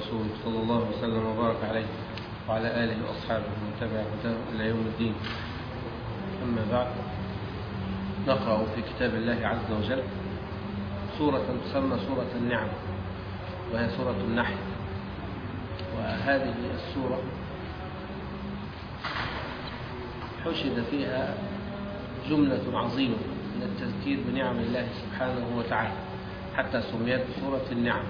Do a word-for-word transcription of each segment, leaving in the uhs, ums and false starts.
ورسوله صلى الله وسلم وبارك عليه وعلى آله وأصحابه ومن تبع هداه إلى يوم الدين. أما بعد، نقرأ في كتاب الله عز وجل سورة تسمى سورة النعم، وهي سورة النحل. وهذه السورة حشد فيها جملة عظيمة من التذكير بنعم الله سبحانه وتعالى، حتى سميت سورة النعم.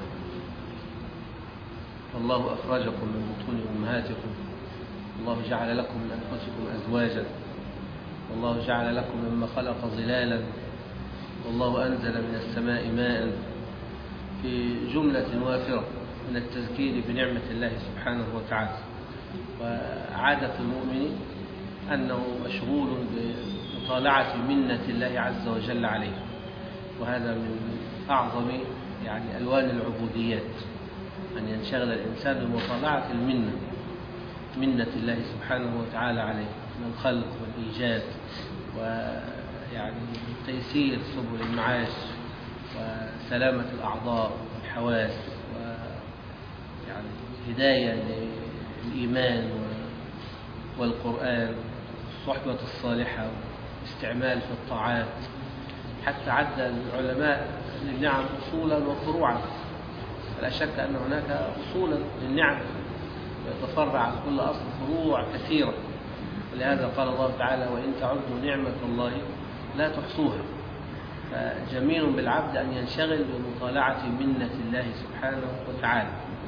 الله أخرجكم من بطون أمهاتكم، الله جعل لكم من أنفسكم أزواجا، والله جعل لكم مما خلق ظلالا، والله أنزل من السماء ماء، في جملة وافرة من التذكير بنعمة الله سبحانه وتعالى. وعادة المؤمن أنه مشغول بمطالعة منة الله عز وجل عليه، وهذا من أعظم يعني ألوان العبوديات، أن ينشغل الإنسان بمطالعة المنة، منة الله سبحانه وتعالى عليه من الخلق والإيجاد، ويعني تيسير سبل المعاش وسلامة الأعضاء والحواس، ويعني هداية للإيمان والقرآن والصحبة الصالحة والاستعمال في الطاعات. حتى عد العلماء للنعم أصولا وفروعا، لا شك أن هناك أصولا للنعم يتفرع عن كل أصل فروع كثيرة، ولهذا قال الله تعالى: وإن تعدوا نعمة الله لا تحصوها. فجميل بالعبد أن ينشغل بمطالعة منة الله سبحانه وتعالى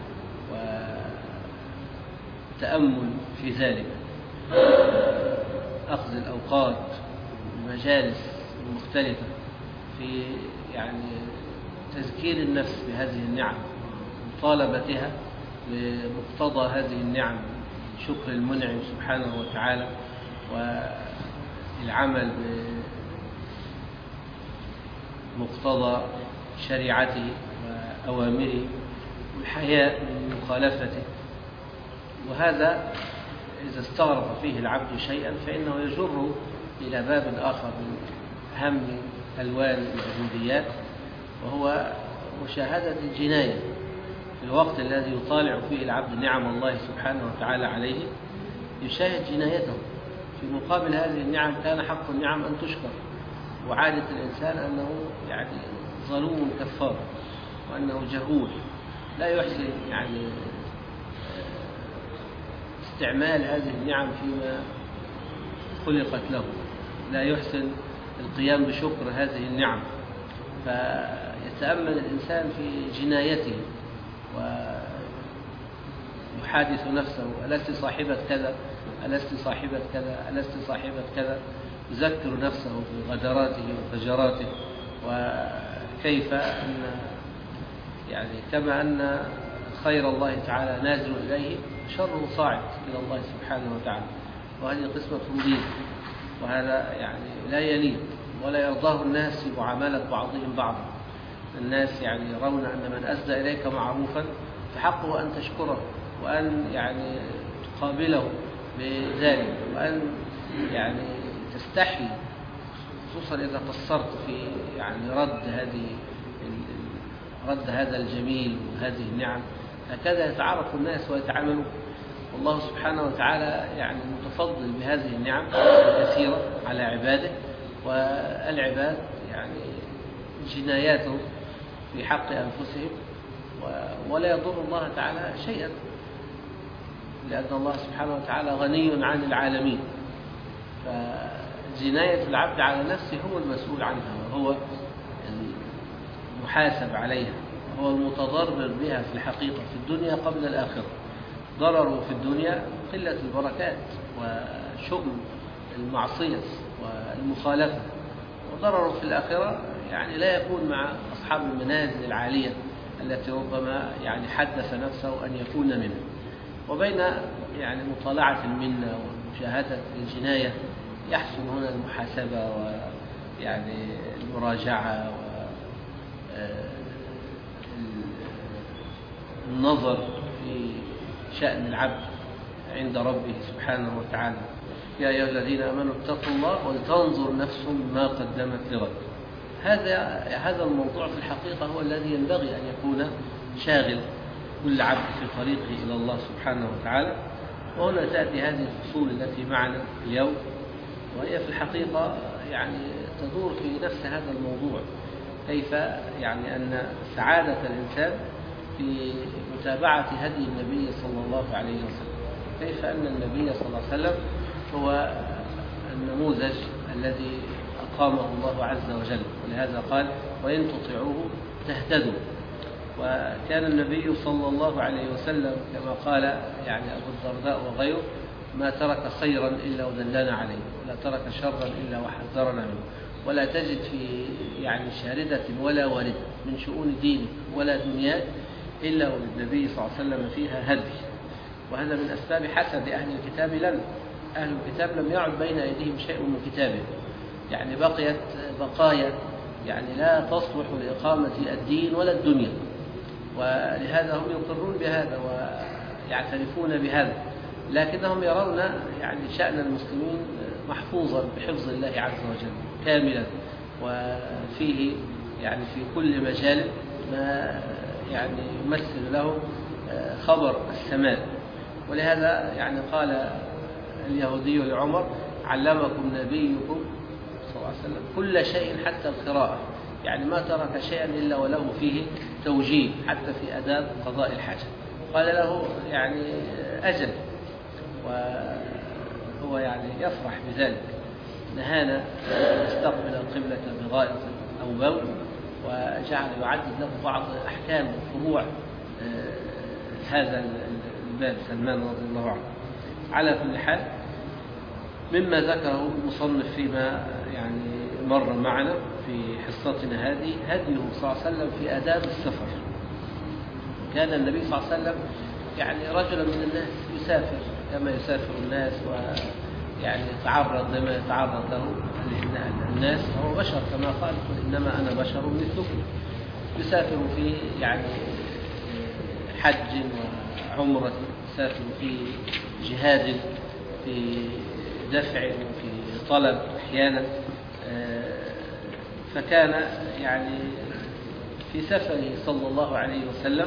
وتأمل في ذلك، أخذ الأوقات المجالس المختلفة في يعني تذكير النفس بهذه النعم، مطالبتها بمقتضى هذه النعم، شكر المنعم سبحانه وتعالى، والعمل بمقتضى شريعته وأوامره، والحياء من مخالفته. وهذا إذا استغرق فيه العبد شيئا فإنه يجر إلى باب آخر من أهم ألوان العبوديات، وهو مشاهدة الجناية. في الوقت الذي يطالع فيه العبد نعم الله سبحانه وتعالى عليه يشاهد جنايته. في مقابل هذه النعم كان حق النعم أن تشكر، وعادة الإنسان أنه يعني ظلوم كفار، وأنه جهول لا يحسن يعني استعمال هذه النعم فيما خلقت له، لا يحسن القيام بشكر هذه النعم. فيتأمل الإنسان في جنايته ويحادث نفسه: ألست صاحبة كذا، ألست صاحبة كذا، ألست صاحبة كذا. يذكر نفسه بغدراته وفجراته، وكيف أن يعني كما أن خير الله تعالى نازل إليه، شره صاعد إلى الله سبحانه وتعالى. وهذه قسمة ضيق، وهذا يعني لا يليق ولا يرضاه الناس في معاملة بعضهم بعضا. الناس يعني يرون أن من أسدى إليك معروفا فحقه أن تشكره، وأن يعني تقابله بذلك، وأن يعني تستحي، خصوصا إذا قصرت في يعني رد هذه رد هذا الجميل وهذه النعم. هكذا يتعارف الناس ويتعاملون. والله سبحانه وتعالى يعني متفضل بهذه النعم الكثيرة على عباده، والعباد يعني جناياتهم في حق أنفسهم، ولا يضر الله تعالى شيئا، لأن الله سبحانه وتعالى غني عن العالمين. فجناية العبد على نفسه هو المسؤول عنها، وهو المحاسب عليها، وهو المتضرر بها في الحقيقة في الدنيا قبل الآخرة. ضرره في الدنيا قلة البركات وشؤم المعصية والمخالفة، وضرره في الآخرة يعني لا يكون مع أصحاب المنازل العالية التي ربما يعني حدث نفسه أن يكون منه. وبين يعني مطالعة المنة ومشاهدة الجناية يحسن هنا المحاسبة ويعني المراجعة والنظر في شأن العبد عند ربه سبحانه وتعالى. يا أيها الذين آمنوا اتقوا الله ولتنظر نفس ما قدمت لغد. هذا هذا الموضوع في الحقيقة هو الذي ينبغي أن يكون شاغل كل عبد في طريقه إلى الله سبحانه وتعالى. وهنا تأتي هذه الفصول التي معنا اليوم، وهي في الحقيقة يعني تدور في نفس هذا الموضوع، كيف يعني أن سعادة الإنسان في متابعة هدي النبي صلى الله عليه وسلم، كيف أن النبي صلى الله عليه وسلم هو النموذج الذي أقامه الله عز وجل، ولهذا قال وإن تطيعوه تهتدوا. وكان النبي صلى الله عليه وسلم كما قال يعني أبو الدرداء وغيره ما ترك خيرا إلا ودلنا عليه، ولا ترك شرا إلا وحذرنا منه، ولا تجد في يعني شاردة ولا ورد من شؤون دينك ولا دنياك إلا والنبي صلى الله عليه وسلم فيها هدي. وهذا من أسباب حسد أهل الكتاب لنا. أهل الكتاب لم يعد بين أيديهم شيء من كتابه، يعني بقيت بقايا يعني لا تصلح لإقامة الدين ولا الدنيا، ولهذا هم يقرون بهذا ويعترفون بهذا، لكنهم يرون يعني شأن المسلمين محفوظا بحفظ الله عز وجل كاملا، وفيه يعني في كل مجال ما يعني يمثل له خبر السماء. ولهذا يعني قال اليهودي لعمر علمكم نبيكم صلى الله عليه وسلم كل شيء حتى القراءة، يعني ما ترك شيئا إلا وله فيه توجيه حتى في آداب قضاء الحاجة. قال له يعني أجل، وهو يعني يفرح بذلك. نهانا نستقبل القبلة بغائط أو بول، وجعل يعدد له بعض أحكام وفروع هذا الباب سلمان رضي الله عنه. على كل حال مما ذكره المصنف فيما يعني مر معنا في حصتنا هذه هديه صلى الله عليه وسلم في آداب السفر. كان النبي صلى الله عليه وسلم يعني رجلا من الناس يسافر كما يسافر الناس، ويعني يتعرض لما يتعرض له الناس، هو بشر كما قال إنما أنا بشر مثلكم. يسافر في يعني حج وعمرة، يسافر في جهاد، في دفع وفي طلب أحيانا. فكان يعني في سفره صلى الله عليه وسلم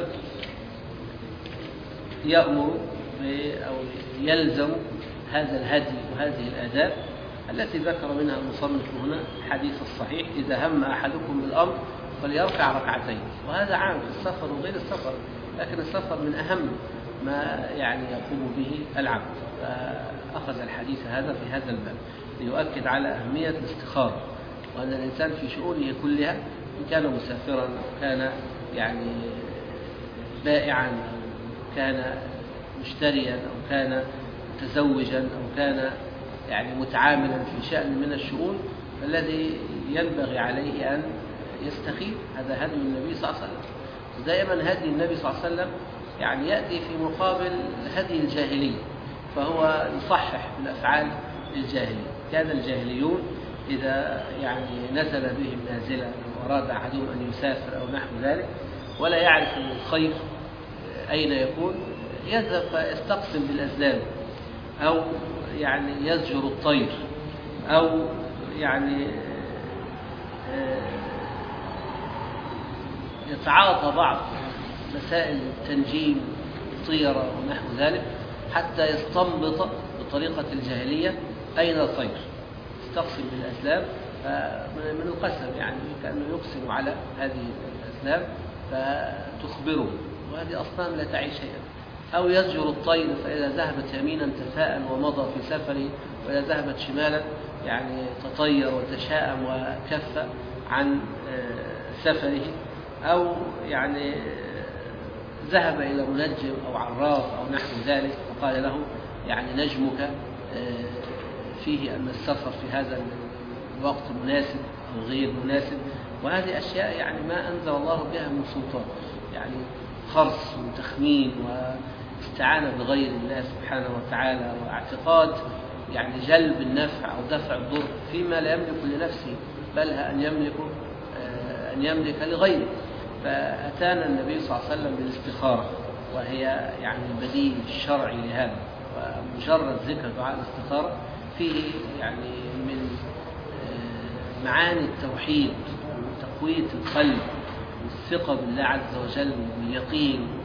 يأمر أو يلزم هذا الهدي وهذه الآداب التي ذكر منها المصنف هنا الحديث الصحيح إذا هم أحدكم بالأمر فليركع ركعتين. وهذا عام في السفر وغير السفر، لكن السفر من أهم ما يعني يقوم به العبد. فأخذ الحديث هذا في هذا الباب ليؤكد على أهمية الاستخارة، وأن الإنسان في شؤونه كلها إن كان مسافرا أو كان يعني بائعا أو كان مشتريا أو كان متزوجا أو كان يعني متعاملا في شأن من الشؤون، الذي ينبغي عليه أن يستخير. هذا هدي النبي صلى الله عليه وسلم. دائما هدي النبي صلى الله عليه وسلم يعني يأتي في مقابل هدي الجاهلية، فهو يصحح بالأفعال الجاهلية. كان الجاهليون إذا يعني نزل بهم نازلة أو أراد أحدهم أن يسافر أو نحو ذلك ولا يعرف الخير أين يكون، يذهب فيستقسم بالأزلام، أو يعني يزجر الطير، أو يعني يتعاطى بعض مسائل التنجيم الطيرة ونحو ذلك حتى يستنبط بطريقة الجاهلية أين الطير. يستقسم بالأزلام، من القسم يعني كأنه يقسم على هذه الأزلام فتخبره، وهذه أصنام لا تعي شيئا. أو يزجر الطير فإذا ذهبت يمينا تفاءل ومضى في سفره، وإذا ذهبت شمالا يعني تطير وتشاءم وكف عن سفره. أو يعني ذهب إلى منجم أو عراف أو نحو ذلك فقال له يعني نجمك فيه أن السفر في هذا الوقت مناسب أو غير مناسب. وهذه أشياء يعني ما أنزل الله بها من سلطان، يعني خرص وتخمين واستعانة بغير الله سبحانه وتعالى، واعتقاد يعني جلب النفع أو دفع الضر فيما لا يملك لنفسه بل أن يملك أن يملك لغيره. فأتانا النبي صلى الله عليه وسلم بالاستخارة، وهي يعني البديل الشرعي لهذا. ومجرد ذكر دعاء الاستخارة فيه يعني من معاني التوحيد وتقوية القلب والثقة بالله عز وجل واليقين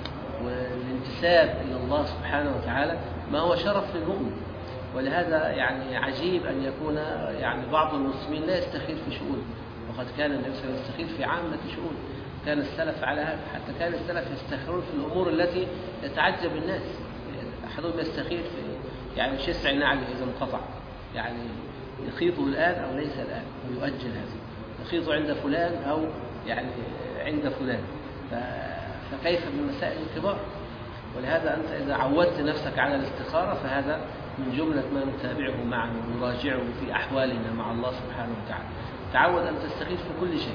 والانتساب إلى الله سبحانه وتعالى ما هو شرف للمؤمن. ولهذا يعني عجيب أن يكون يعني بعض المسلمين لا يستخير في شؤونه، وقد كان النبي صلى الله عليه وسلم يستخير في عامة شؤونه. كان السلف على هذا، حتى كان السلف يستخيرون في الأمور التي يتعجب الناس. أحدهم يستخير في يعني شسع نعله إذا انقطع، يعني يخيطه الآن أو ليس الآن ويؤجل هذا، يخيطه عند فلان أو يعني عند فلان. فكيف بالمسائل الكبار؟ ولهذا أنت إذا عودت نفسك على الاستخارة فهذا من جملة ما نتابعه معا ونراجعه في أحوالنا مع الله سبحانه وتعالى. تعود أن تستخير في كل شيء.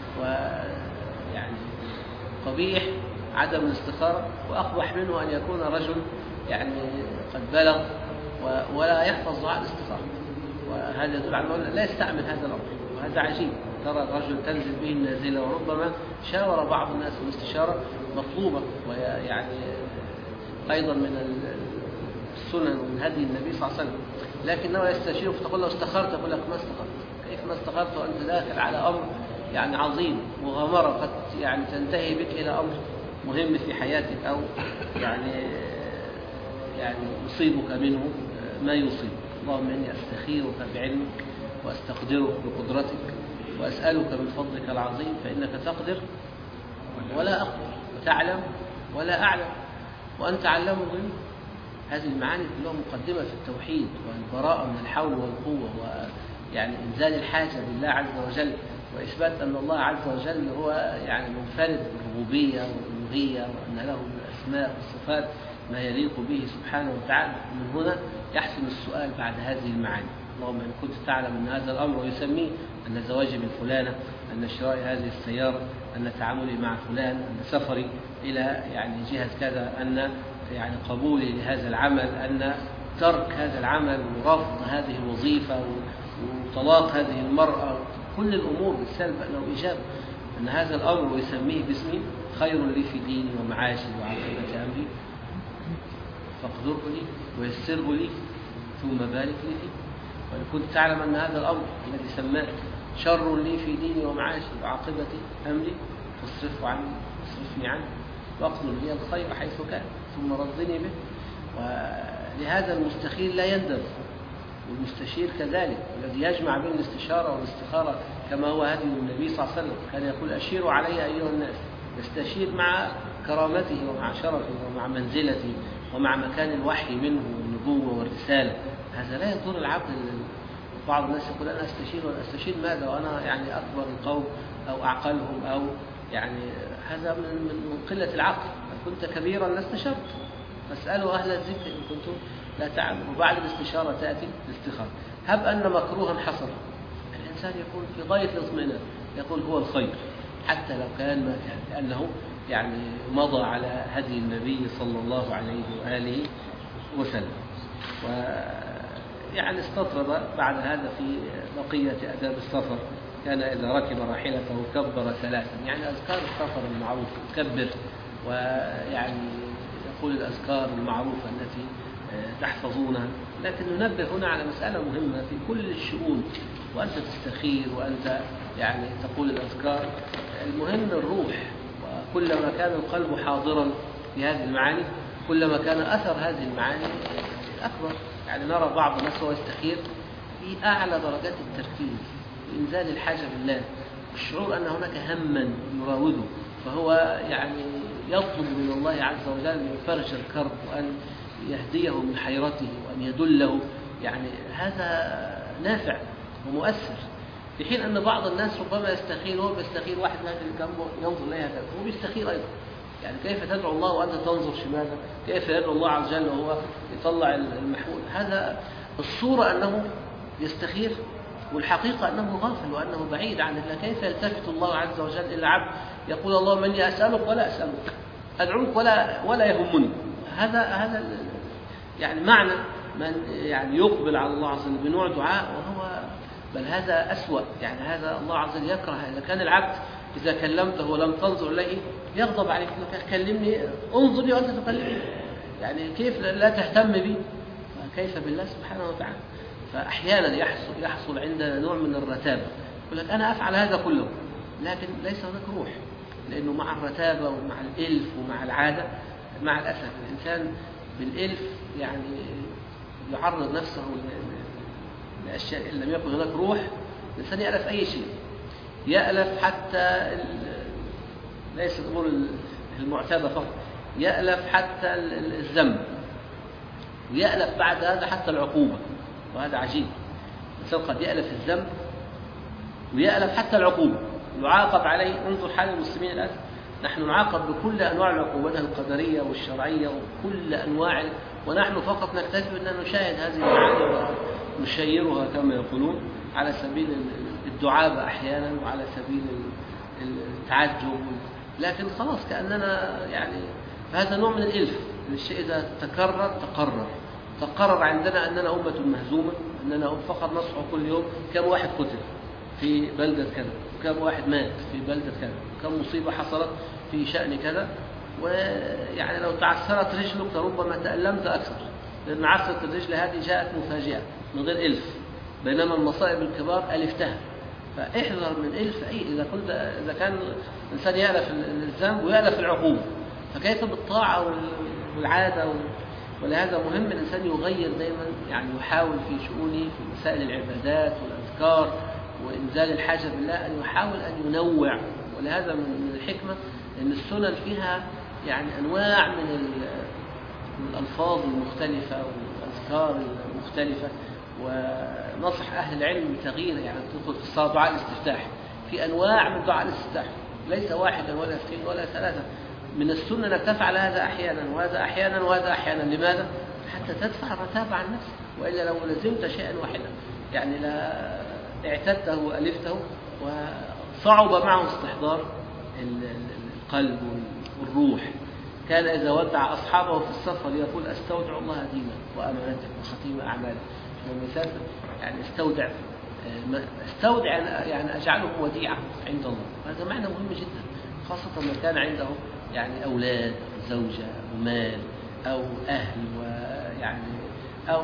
ويعني قبيح عدم الاستخارة، وأقبح منه أن يكون رجل يعني قد بلغ ولا يحفظ دعاء الاستخارة، وهذا يدل على أنه لا يستعمل هذا الأمر. وهذا عجيب، ترى الرجل تنزل به النازلة، وربما شاور بعض الناس الاستشارة مطلوبة، ويعني أيضا من السنن ومن هدي النبي صلى الله عليه وسلم، لكنه يستشير فتقول له استخرت، يقول لك ما استخرت. كيف ما استخرت وأنت داخل على أمر يعني عظيم، مغامرة قد يعني تنتهي بك إلى أمر مهم في حياتك، أو يعني يعني يصيبك منه ما يصيب. اللهم إني أستخيرك بعلمك وأستقدرك بقدرتك وأسألك من فضلك العظيم، فإنك تقدر ولا أقدر، وتعلم ولا أعلم، وأنت علام الغيوب. هذه المعاني كلها مقدمة في التوحيد والبراءة من الحول والقوة، ويعني إنزال الحاجة بالله عز وجل، وإثبات أن الله عز وجل هو يعني منفرد بالربوبية والألوهية، وأن له من الأسماء والصفات ما يليق به سبحانه وتعالى. من هنا يحسن السؤال بعد هذه المعاني. اللهم إن كنت تعلم أن هذا الأمر ويسميه أن زواجي من فلانة، أن شراء هذه السيارة، أن تعاملي مع فلان، أن سفري إلى يعني جهة كذا، أن يعني قبولي لهذا العمل، أن ترك هذا العمل ورفض هذه الوظيفة وطلاق هذه المرأة، كل الأمور بالسلب له إجابة. أن هذا الأمر ويسميه باسمي خير لي في ديني ومعاشي وعاقبة أمري، فاقدره لي ويسره لي ثم بارك لي فيه. وإن كنت تعلم أن هذا الأمر الذي سماه شر لي في ديني ومعاشي وعاقبة أمري فاصرفه عني، اصرفني عنه، واقدر لي الخير حيث كان ثم رضني به. ولهذا المستخير لا يندم، والمستشير كذلك، الذي يجمع بين الاستشارة والاستخارة كما هو هدي النبي صلى الله عليه وسلم. كان يقول أشيروا علي أيها الناس، يستشير مع كرامته ومع شرفه ومع منزلته ومع مكان الوحي منه والنبوة والرسالة. هذا لا يضر العبد. بعض الناس يقول أنا أستشير، وأنا أستشير ماذا وأنا يعني أكبر القوم أو أعقلهم، أو يعني هذا من قلة العقل. كنت كبيرا لاستشرت، فاسألوا أهل الذكر إن كنتم لا تعلمون. وبعد الاستشارة تأتي الاستخارة. هب أن مكروها حصل، الإنسان يكون في غاية الاطمئنان، يقول هو الخير حتى لو كان ما كان، لأنه يعني مضى على هدي النبي صلى الله عليه وآله وسلم. ويعني استطرد بعد هذا في بقية آداب السفر. كان إذا ركب راحلته كبر ثلاثا، يعني أذكار السفر المعروفة، كبر، ويعني يقول الأذكار المعروفة التي تحفظونها. لكن ننبه هنا على مسألة مهمة في كل الشؤون، وأنت تستخير وأنت يعني تقول الأذكار، المهم الروح. وكلما كان القلب حاضرا في هذه المعاني كلما كان أثر هذه المعاني أكبر. يعني نرى بعض الناس هو يستخير في أعلى درجات التركيز وإنزال الحاجة بالله، والشعور أن هناك هما يراوده، فهو يعني يطلب من الله عز وجل أن يفرج الكرب وأن يهديه من حيرته وأن يدله. يعني هذا نافع ومؤثر، في حين أن بعض الناس ربما يستخير، هو بيستخير واحد هذا الجنب ينظر إليها كذا، هو بيستخير أيضا. يعني كيف تدعو الله وأنت تنظر شمالا؟ كيف يدعو الله عز وجل وهو يطلع المحمول؟ هذا الصورة أنه يستخير، والحقيقة أنه غافل وأنه بعيد عن الله. كيف يلتفت الله عز وجل إلى عبد يقول اللهم إني أسألك ولا أسألك، أدعوك ولا ولا يهمني؟ هذا هذا يعني معنى من يعني يقبل على الله عز وجل بنوع دعاء، وهو بل هذا أسوأ. يعني هذا الله عز وجل يكره إذا كان العبد إذا كلمته ولم تنظر إليه يغضب عليك. كلمني، انظرني وأنت تكلمني، يعني كيف لا تهتم بي؟ كيف بالله سبحانه وتعالى؟ فأحيانا يحصل, يحصل عندنا نوع من الرتابة، يقول لك أنا أفعل هذا كله، لكن ليس هناك روح، لأنه مع الرتابة ومع الإلف ومع العادة مع الأسف الإنسان بالإلف يعني يعرض نفسه لأشياء إن لم يكن هناك روح. الإنسان يألف أي شيء، يألف حتى ليس الأمور المعتادة فقط، يألف حتى الذنب، ويألف بعد هذا حتى العقوبة، وهذا عجيب. الإنسان قد يألف الذنب ويألف حتى العقوبة، يعاقب عليه. انظر حال المسلمين الآن، نحن نعاقب بكل أنواع العقوبات القدرية والشرعية وكل أنواع، ونحن فقط نكتفي أن نشاهد هذه المعاني ونشيرها كما يقولون على سبيل الدعابة أحيانا وعلى سبيل التعجب، لكن خلاص كأننا يعني هذا نوع من الإلف. الشيء إذا تكرر تقرر تقرر عندنا أننا أمة مهزومة، أننا فقط نصحى كل يوم كم واحد قتل في بلدة كذا، كم واحد مات في بلدة كذا، كم مصيبة حصلت في شأن كذا. ويعني لو تعثرت رجلك ربما تألمت أكثر، لأن عثرة الرجل هذه جاءت مفاجئة من غير إلف، بينما المصائب الكبار ألفتها. فاحذر من إلف أي إذا كنت إذا كان الإنسان يألف الذنب ويألف العقوبة، فكيف بالطاعة والعادة؟ ولهذا مهم الإنسان يغير دائما، يعني يحاول في شؤونه في مسائل العبادات والأذكار وإنزال الحاجة بالله أن يحاول أن ينوع. ولهذا من الحكمة أن السنن فيها يعني أنواع من الألفاظ المختلفة والأذكار المختلفة، ونصح أهل العلم بتغيير. يعني تدخل في الصلاة دعاء الاستفتاح، في أنواع من دعاء الاستفتاح، ليس واحدا ولا اثنين ولا ثلاثة. من السنة أنك تفعل هذا أحيانا وهذا أحيانا وهذا أحيانا. لماذا؟ حتى تدفع الرتابة عن نفسك، وإلا لو لزمت شيئا واحدا يعني لا اعتدته وألفته وصعب معه استحضار القلب والروح. كان إذا ودع أصحابه في السفر يقول أستودع الله دينك وأمانتك وختيم أعمالك. لما يسافر يعني استودع استودع يعني أجعله وديعة عند الله. هذا معنى مهم جدا، خاصة ما كان عنده يعني أولاد زوجة ومال أو أهل ويعني أو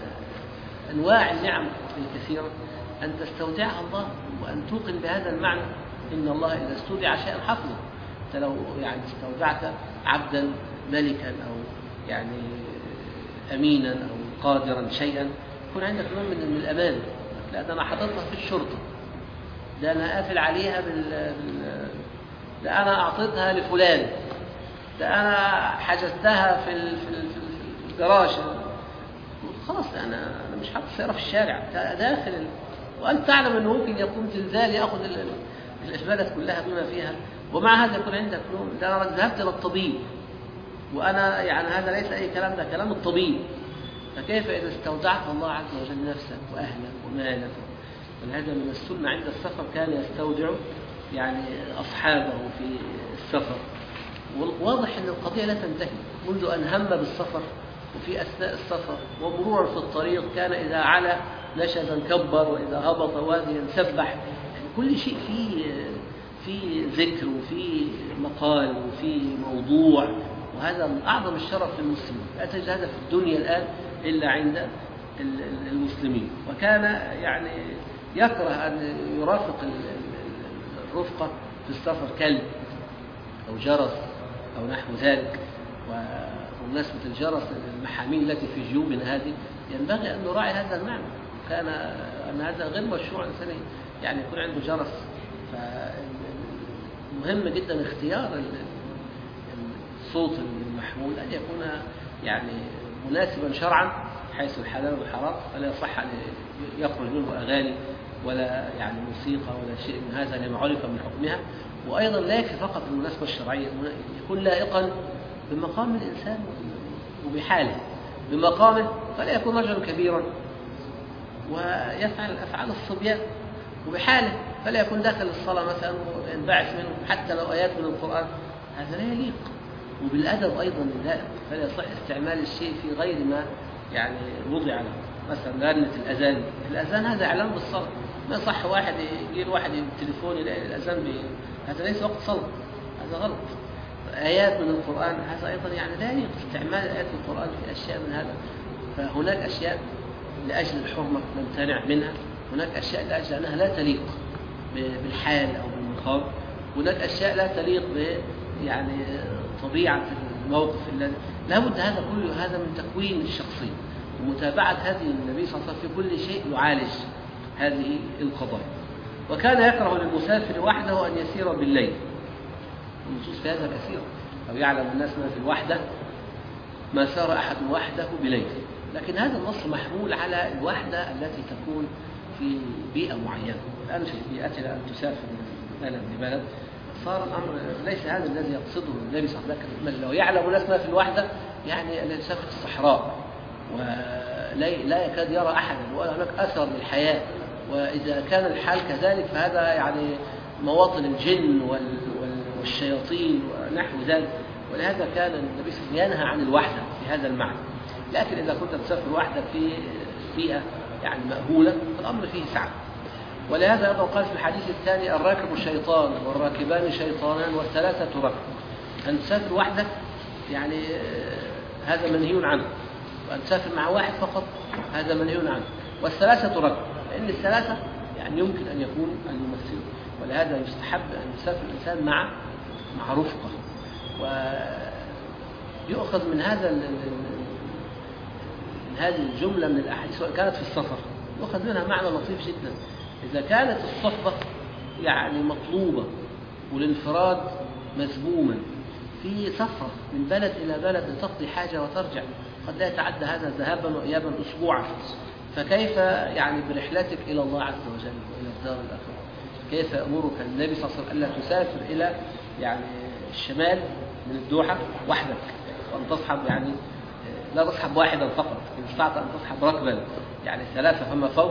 أنواع النعم الكثيرة، أن تستودعها الله وأن توقن بهذا المعنى. إن الله إذا استودع شيئا حفظه. أنت لو يعني استودعت عبدا ملكا أو يعني أمينا أو قادرا شيئا، يكون عندك نوع من الأمان. لا ده أنا حاططها في الشرطة، ده أنا قافل عليها بال... بال... ده أنا أعطيتها لفلان، ده أنا حجزتها في ال... في, ال... في الجراج. خلاص أنا أنا مش حاطط سيارة في الشارع داخل ال... وأنت تعلم أنه ممكن يقوم زلزال يأخذ ال... البلد كلها بما فيها، ومع هذا يكون عندك نوم. ده أنا ذهبت إلى الطبيب، وأنا يعني هذا ليس أي كلام، ده كلام الطبيب. فكيف إذا استودعت الله عز وجل نفسك وأهلك ومالك؟ ولهذا من السنة عند السفر كان يستودع يعني أصحابه في السفر. واضح أن القضية لا تنتهي منذ أن هم بالسفر وفي أثناء السفر ومرورا في الطريق، كان إذا علا نشزا كبر وإذا هبط واديا سبح. يعني كل شيء فيه في ذكر وفي مقال وفي موضوع، وهذا من أعظم الشرف للمسلمين. لا تجد هذا في الدنيا الآن إلا عند المسلمين. وكان يعني يكره أن يرافق الرفقة في السفر كلب أو جرس أو نحو ذلك. وبمناسبة الجرس المحامين التي في جيوبنا هذه ينبغي أن نراعي هذا المعنى. كان أن هذا غير مشروع إنسان يعني يكون عنده جرس. فمهم جدا اختيار الصوت المحمول أن يكون يعني مناسبا شرعا حيث الحلال والحرام، فلا يصح أن يخرج منه أغاني ولا يعني موسيقى ولا شيء من هذا لما عرف من حكمها. وأيضا لا يكفي فقط المناسبة الشرعية، يكون لائقا بمقام الإنسان وبحاله بمقامه. فلا يكون رجلا كبيرا ويفعل أفعال الصبيان، وبحاله فلا يكون داخل الصلاة مثلا وينبعث منه حتى لو آيات من القرآن. هذا لا يليق. وبالأدب أيضا لائق، فلا يصح استعمال الشيء في غير ما يعني وضع له. مثلا غنة الأذان، الأذان هذا إعلان بالصلاة، ما يصح واحد يجي واحد التليفون يلاقي الأذان بي... هذا ليس وقت صلاة، هذا غلط. آيات من القرآن هذا أيضا يعني لا يليق استعمال آيات القرآن في أشياء من هذا. فهناك أشياء لأجل الحرمة نمتنع منها، هناك أشياء لأجل أنها لا تليق بالحال أو بالمقام، هناك أشياء لا تليق ب يعني طبيعة الموقف الذي لابد هذا كله هذا من تكوين الشخصية ومتابعة هذه النبي صلى الله عليه وسلم في كل شيء يعالج هذه القضايا. وكان يكره للمسافر وحده أن يسير بالليل، النصوص في هذا كثيرة، أو يعلم الناس ما في الوحدة ما سار أحد وحده بليل، لكن هذا النص محمول على الوحدة التي تكون في بيئة معينة. الآن في بيئتنا أن تسافر من بلد لبلد صار الأمر ليس هذا الذي يقصده النبي صلى الله عليه وسلم. لو يعلم الناس ما في الوحدة يعني أن يسافر في الصحراء ولا يكاد يرى أحدا وهناك أثر للحياة، وإذا كان الحال كذلك فهذا يعني مواطن الجن والشياطين ونحو ذلك، ولهذا كان النبي صلى الله عليه وسلم ينهى عن الوحدة في هذا المعنى. لكن إذا كنت تسافر وحدك في بيئة يعني مأهولة الأمر فيه سعة. ولهذا أيضا قال في الحديث الثاني: الراكب شيطان والراكبان شيطانان والثلاثة ركب. أن تسافر وحدك يعني هذا منهي عنه، وأن تسافر مع واحد فقط هذا منهي عنه، والثلاثة ركب، لأن الثلاثة يعني يمكن أن يكون الممثل، ولهذا يستحب أن يسافر الإنسان مع مع رفقة. ويؤخذ من هذا من هذه الجملة من الأحاديث سواء كانت في السفر يؤخذ منها معنى لطيف جدا. إذا كانت الصحبة يعني مطلوبة والانفراد مذموما في سفر من بلد إلى بلد لتقضي حاجة وترجع، قد لا يتعدى هذا ذهابا وإيابا أسبوعا، فكيف يعني برحلتك إلى الله عز وجل وإلى الدار الآخرة؟ كيف أمرك النبي صلى الله عليه وسلم ألا تسافر إلى يعني الشمال من الدوحة وحدك، وأن تصحب يعني لا تصحب واحدا فقط، إن استطعت أن تصحب ركبا يعني ثلاثة فما فوق،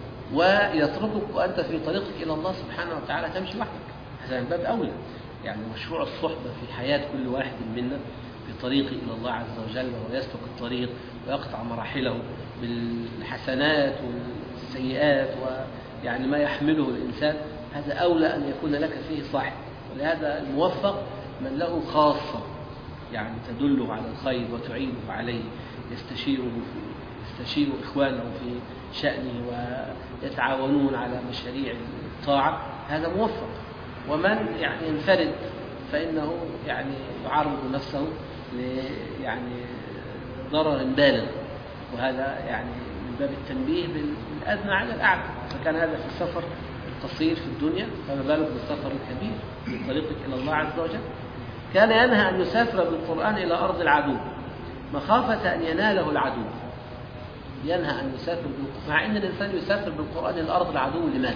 ويتركك وأنت في طريقك إلى الله سبحانه وتعالى تمشي وحدك. هذا من باب أولى، يعني مشروع الصحبة في حياة كل واحد منا في طريقه إلى الله عز وجل، وهو يسلك الطريق ويقطع مراحله بالحسنات والسيئات ويعني ما يحمله الإنسان، هذا أولى أن يكون لك فيه صاحب. ولهذا الموفق من له خاصة يعني تدله على الخير وتعينه عليه، يستشيره يستشير إخوانه في شأنه ويتعاونون على مشاريع الطاعة، هذا موفق. ومن يعني ينفرد فإنه يعني يعرض نفسه ل يعني ضرر بالغ، وهذا يعني من باب التنبيه بالأدنى على الأعلى. فكان هذا في السفر القصير في الدنيا، فما بالك بالسفر الكبير في طريقك إلى الله عز وجل. كان ينهى أن يسافر بالقرآن إلى أرض العدو مخافة أن يناله العدو. ينهى أن يسافر بالقرآن، مع أن الإنسان يسافر بالقرآن إلى أرض العدو. لماذا؟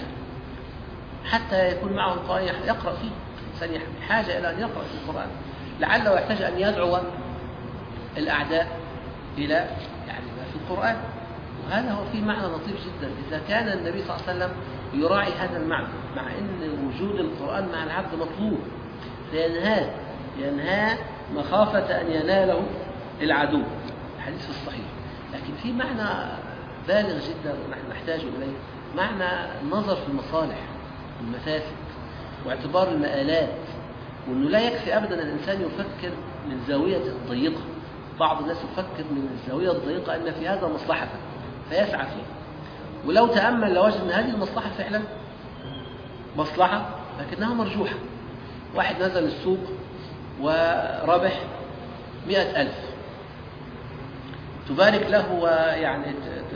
حتى يكون معه القرآن يقرأ فيه، الإنسان بحاجة إلى أن يقرأ في القرآن، لعله يحتاج أن يدعو الأعداء إلى يعني ما في القرآن. وهذا هو فيه معنى لطيف جدا. إذا كان النبي صلى الله عليه وسلم يراعي هذا المعنى، مع أن وجود القرآن مع العبد مطلوب، فينهاه ينهى مخافة أن يناله العدو، الحديث في الصحيح. لكن في معنى بالغ جدا ونحن نحتاج إليه، معنى النظر في المصالح والمفاسد واعتبار المآلات، وأنه لا يكفي أبدا الإنسان يفكر من زاوية ضيقة. بعض الناس يفكر من الزاوية الضيقة أن في هذا مصلحة فيسعى فيه، ولو تأمل لوجد أن هذه المصلحة فعلا مصلحة لكنها مرجوحة. واحد نزل السوق وربح مئة ألف، تبارك له ويعني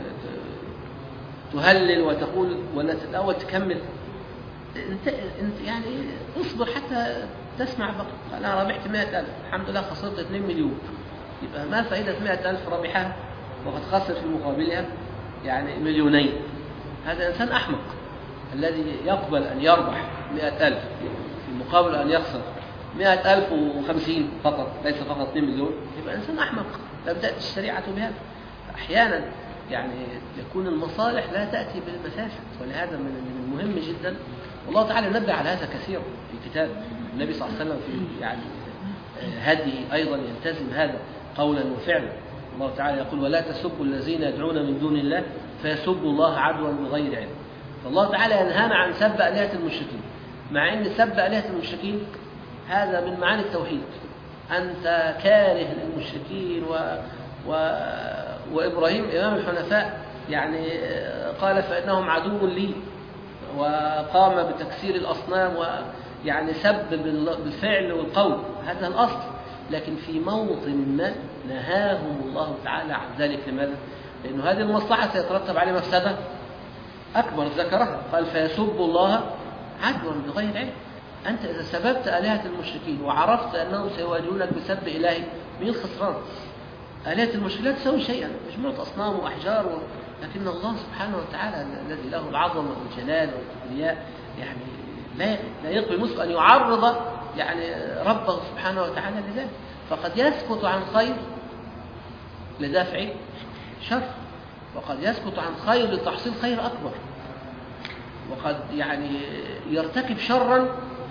تهلل وتقول ولا الأول تكمل، انت انت يعني اصبر حتى تسمع فقط. أنا ربحت مئة ألف الحمد لله، خسرت اثنين مليون، يبقى ما فائدة مئة ألف ربحها وقد خسر في مقابلها يعني مليونين؟ هذا إنسان أحمق الذي يقبل أن يربح مئة ألف في مقابل أن يخسر مئة ألف وخمسين فقط، ليس فقط اثنين مليون، يبقى إنسان أحمق. لم تأتي الشريعة بهذا. أحيانا يعني يكون المصالح لا تأتي بالمفاسد، ولهذا من المهم جدا، والله تعالى نبه على هذا كثيرا في كتاب النبي صلى الله عليه وسلم في يعني هديه أيضا يلتزم هذا قولا وفعلا. الله تعالى يقول: ولا تسبوا الذين يدعون من دون الله فيسبوا الله عدوا بغير علم. فالله تعالى ينهانا عن سب آلهة المشركين، مع أن سب آلهة المشركين هذا من معاني التوحيد. أنت كاره للمشركين و... و... وإبراهيم إمام الحنفاء يعني قال فإنهم عدو لي، وقام بتكسير الأصنام ويعني سب بالفعل والقول، هذا الأصل. لكن في موطن ما نهاهم الله تعالى عن ذلك. لماذا؟ لأن هذه المصلحة سيترتب عليه مفسدة أكبر ذكرها، قال فيسب الله عدوا بغير علم. أنت إذا سببت آلهة المشركين وعرفت أنهم سيواجهونك بسب إلهي، مين الخسران؟ آلهة المشركين لا تسوي شيئا، مجموعة أصنام وأحجار و... لكن الله سبحانه وتعالى الذي له العظمة والجلال والكبرياء يعني لا لا يقبل المسلم أن يعرض يعني ربه سبحانه وتعالى لذلك. فقد يسكت عن خير لدافع شر، وقد يسكت عن خير لتحصيل خير أكبر، وقد يعني يرتكب شرا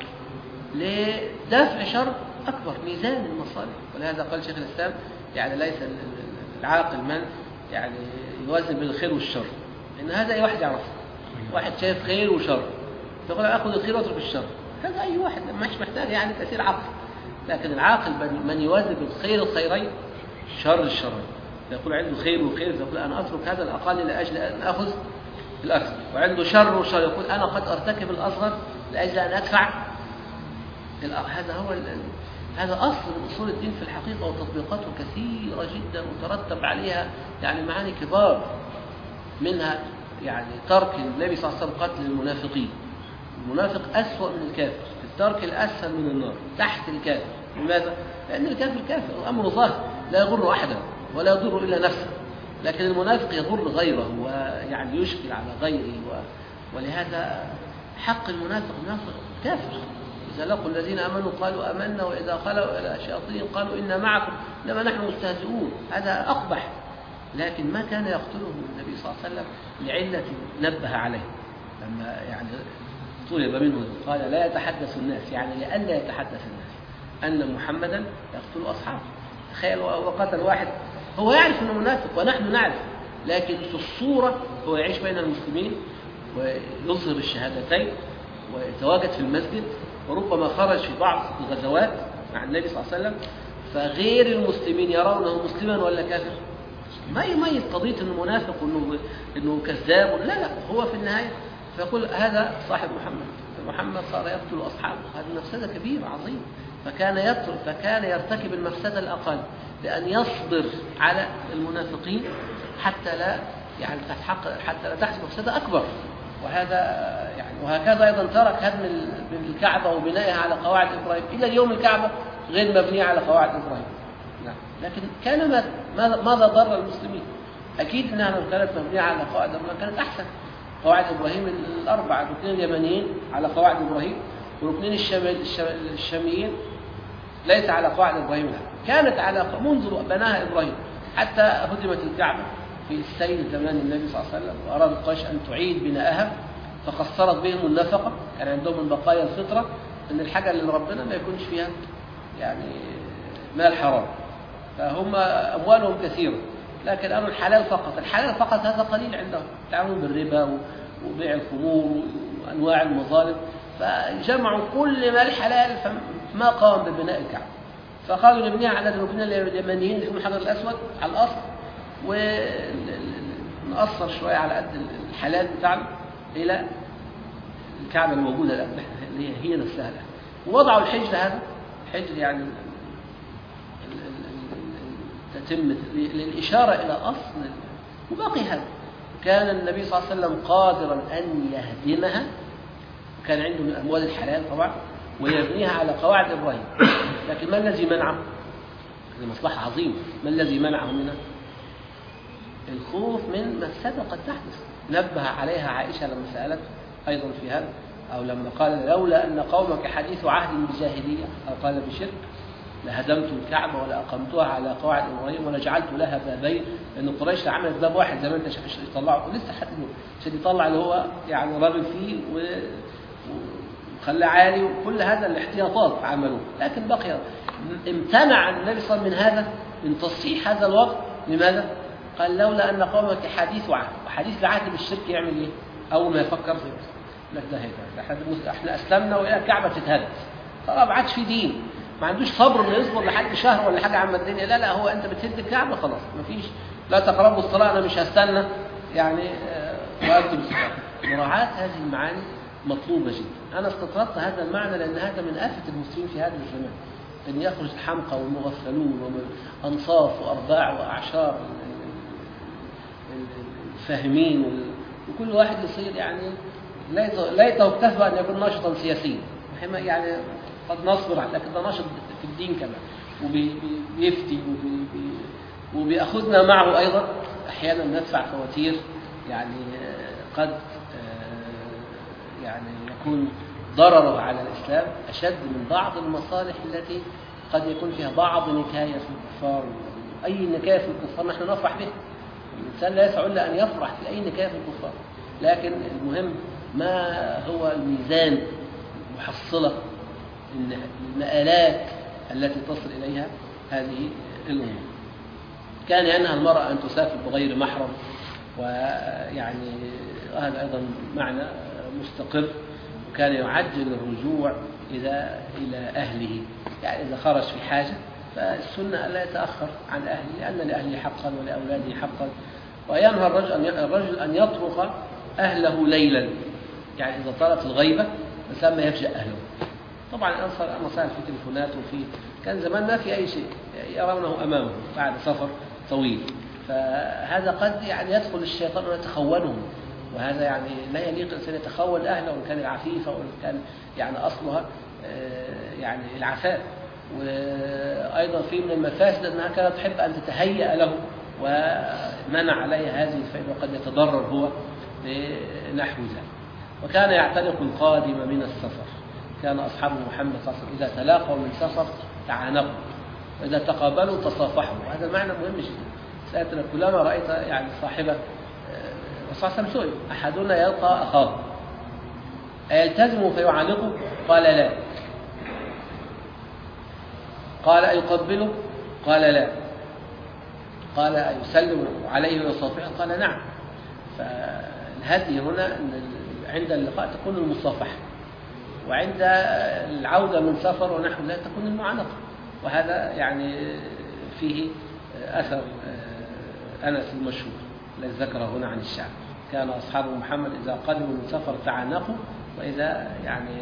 لدافع شر أكبر. ميزان المصالح. ولهذا قال شيخ الإسلام يعني ليس العاقل من يعني يوازن بين الخير والشر، إن هذا أي واحد يعرفه. واحد شايف خير وشر يقول أخذ الخير واترك الشر، هذا أي واحد مش محتاج يعني تأثير عقل. لكن العاقل من يوازن بين خير الخيرين شر الشرين، يقول عنده خير وخير يقول أنا أترك هذا الأقل لأجل أن أخذ الأكثر، وعنده شر وشر يقول أنا قد أرتكب الأصغر لأجل أن أدفع. هذا هو هذا أصل من أصول الدين في الحقيقة، وتطبيقاته كثيرة جدا وترتب عليها يعني معاني كبار، منها يعني ترك النبي صلى الله عليه وسلم قتل المنافقين. المنافق أسوأ من الكافر، الترك الأسهل من النار، تحت الكافر. لماذا؟ لأن الكافر كافر، الأمر ظاهر لا يضر أحدا ولا يضر إلا نفسه، لكن المنافق يضر غيره ويعني يشكل على غيره و... ولهذا حق المنافق منافق كافر. إذا لقوا الذين آمنوا قالوا آمنا وإذا خلوا إلى شياطين قالوا إنا معكم إنما نحن مستهزئون، هذا أقبح. لكن ما كان يقتله النبي صلى الله عليه وسلم لعلة نبه عليه، لما يعني طلب منه قال لا يتحدث الناس، يعني لئلا يتحدث الناس أن محمدا يقتل أصحابه. تخيل وقتل واحد هو يعرف أنه منافق ونحن نعرف، لكن في الصورة هو يعيش بين المسلمين ويظهر الشهادتين ويتواجد في المسجد، وربما خرج في بعض الغزوات مع النبي صلى الله عليه وسلم، فغير المسلمين يرونه مسلما ولا كافر، ما يميز قضية أنه منافق وأنه إنه كذاب، لا لا، هو في النهاية فيقول هذا صاحب محمد، محمد صار يقتل أصحابه، هذه مفسدة كبيرة عظيمة. فكان يترك فكان يرتكب المفسدة الأقل لأن يصبر على المنافقين حتى لا يعني تتحقق، حتى لا تحدث مفسدة أكبر. وهذا يعني وهكذا أيضا ترك هدم الكعبة وبنائها على قواعد إبراهيم. إلى اليوم الكعبة غير مبنية على قواعد إبراهيم. نعم. لكن كان ماذا ماذا ضر المسلمين؟ أكيد أنها لو كانت مبنية على قواعد إبراهيم كانت أحسن. قواعد إبراهيم الأربعة، الركنين اليمنيين على قواعد إبراهيم، والركنين الشاميين ليس على قواعد إبراهيم، لا كانت على منذ بناها إبراهيم حتى هدمت الكعبة في السيل زمان النبي صلى الله عليه وسلم، وأراد قريش أن تعيد بناءها فقصرت بهم النفقة. كان عندهم من بقايا الفطرة أن الحاجة اللي ربنا ما يكونش فيها يعني مال حرام، فهم أموالهم كثيرة لكن قالوا الحلال فقط. الحلال فقط هذا قليل عندهم، تعاملون بالربا وبيع الخمور وأنواع المظالم، فجمعوا كل ما الحلال فما قام ببناء الكعبة، فقالوا نبنيها على الركنين اليمنيين اللي هم الحجر الأسود على الأصل، ونقصر شوية على قد الحلال بتاعنا إلى الكعبة الموجودة الآن اللي هي نفسها الآن. ووضعوا الحجر، هذا الحجر يعني تتم للإشارة إلى أصل، وباقي هذا. كان النبي صلى الله عليه وسلم قادرا أن يهدمها، وكان عنده من أموال الحلال طبعا، ويبنيها على قواعد إبراهيم، لكن ما الذي منعه؟ هذه مصلحة عظيمة. ما الذي منعه منها؟ الخوف من مفسدة قد تحدث. نبه عليها عائشة لما سألت أيضا في هذا، أو لما قال لولا أن قومك حديث عهد بجاهلية أو قال بشرك لهدمت الكعبة ولا أقمتها على قواعد إبراهيم ولا جعلت لها بابين، لأن قريش عملت باب واحد زي ما أنت شايف يطلعوا لسه حد عشان يطلع اللي هو يعني راجل فيه وخلاه عالي، وكل هذا الاحتياطات عملوه، لكن بقي امتنع النبي صلى الله عليه وسلم من هذا، من تصحيح هذا الوضع. لماذا؟ قال لولا أن قومك حديث عهد، وحديث العهد بالشرك يعمل إيه؟ أول ما يفكر في لك ده هيدا احنا أسلمنا وإلى الكعبة تتهد، خلاص ما عادش في دين، ما عندوش صبر انه يصبر لحد شهر ولا حاجه عم الدنيا، لا لا، هو انت بتهد الكعبه خلاص ما فيش، لا تقربوا الصلاه، انا مش هستنى يعني وقت الصلاه. مراعاه هذه المعاني مطلوبه جدا. انا استطردت هذا المعنى لان هذا من آفة المسلمين في هذا الزمان، أن يخرج الحمقى والمغفلون وأنصاف وأرباع وأعشار الفاهمين، وكل واحد يصير يعني ليته اكتفى أن يكون ناشطا سياسيا، يعني قد نصبر، لكن ده ناشط في الدين كمان وبيفتي وبيأخذنا معه أيضا. أحيانا ندفع فواتير يعني قد يعني يكون ضرره على الإسلام أشد من بعض المصالح التي قد يكون فيها بعض نكاية في الكفار. أي نكاية في الكفار نحن نفرح بها، الإنسان لا يسع إلا أن يفرح في أي نكاية في الكفار، لكن المهم ما هو الميزان المحصلة المآلات التي تصل إليها هذه الأمور. كان ينهى المرأة أن تسافر بغير محرم، ويعني هذا أيضا معنى مستقر. وكان يعجل الرجوع إلى إلى أهله، يعني إذا خرج في حاجة فالسنة ألا يتأخر عن أهله، لأن لأهله حقا ولأولاده حقا. وينهى الرجل, الرجل أن يطرق أهله ليلا، يعني إذا طالت الغيبة فسمى يفجأ أهله. طبعا الآن صار في تليفونات، وفي كان زمان ما في أي شيء، يرونه أمامه بعد سفر طويل، فهذا قد يعني يدخل الشيطان ويتخونهم، وهذا يعني لا يليق الإنسان يتخول أهله، وإن كان العفيفة وإن كان يعني أصلها يعني العفاف. وأيضا في من المفاسد أنها كانت تحب أن تتهيأ له ومنع عليها هذه الفائدة، وقد يتضرر هو بنحو ذلك. وكان يعتنق القادم من السفر. كان أصحاب محمد صلى الله عليه وسلم إذا تلاقوا من سفر تعانقوا، وإذا تقابلوا تصافحوا. وهذا معنى مهم جدا. سألتنا كلما رأيت يعني صاحبة صلى الله عليه وسلم سئل: أحدنا يلقى أخاه أيلتزم فيعانقه؟ قال لا. قال أيقبله؟ قال لا. قال أيسلم عليه ويصافحه؟ قال نعم. فالهدي هنا أن عند اللقاء تكون المصافحة، وعند العودة من سفر ونحو ذلك تكون المعانقة. وهذا يعني فيه أثر أنس المشهور الذي ذكره هنا عن الشعب. كان أصحاب محمد إذا قدموا من سفر تعانقوا، وإذا يعني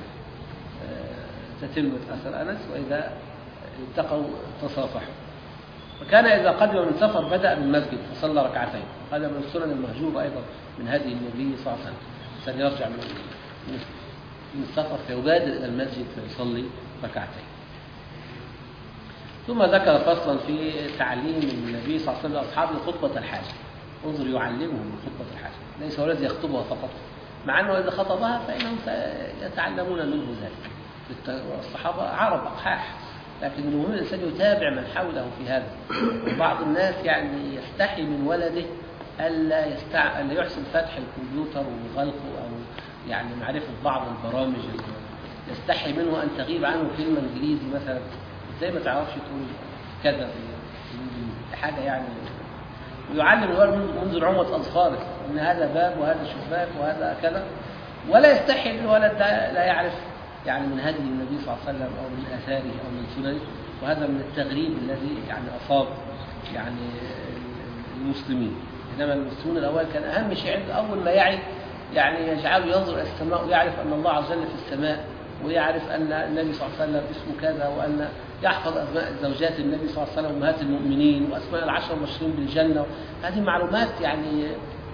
تتم أثر أنس، وإذا التقوا تصافحوا. وكان إذا قدم من سفر بدأ بالمسجد فصلى ركعتين. هذا من السنن المهجورة أيضا من هدي النبي صلى الله عليه وسلم، سيرجع من السفر فيبادر إلى المسجد فيصلي ركعتين. ثم ذكر فصلا في تعليم النبي صلى الله عليه وسلم لأصحابه خطبة الحاجة. انظر يعلمهم خطبة الحاجة، ليس هو الذي يخطبها فقط، مع أنه إذا خطبها فإنهم يتعلمون منه ذلك. الصحابة عرب أقحاح، لكن المهم الإنسان يتابع من حوله في هذا. وبعض الناس يعني يستحي من ولده ألا يستع... ألا يحسن فتح الكمبيوتر وغلقه، أو يعني معرفة بعض البرامج، يستحي منه أن تغيب عنه كلمة إنجليزي مثلا، زي ما تعرفش تقول كذا حاجة يعني. ويعلم الولد منذ نعومة أظفاره أن هذا باب وهذا شباك وهذا كذا، ولا يستحي أن الولد لا يعرف يعني من هدي النبي صلى الله عليه وسلم أو من آثاره أو من سننه. وهذا من التغريب الذي يعني أصاب يعني المسلمين. إنما المسلمون الأول كان أهم شيء عنده أول ما يعي يعني يجعله ينظر إلى السماء ويعرف أن الله عز وجل في السماء، ويعرف أن النبي صلى الله عليه وسلم اسمه كذا، وأن يحفظ أسماء زوجات النبي صلى الله عليه وسلم أمهات المؤمنين، وأسماء العشر المبشرين بالجنة. هذه معلومات يعني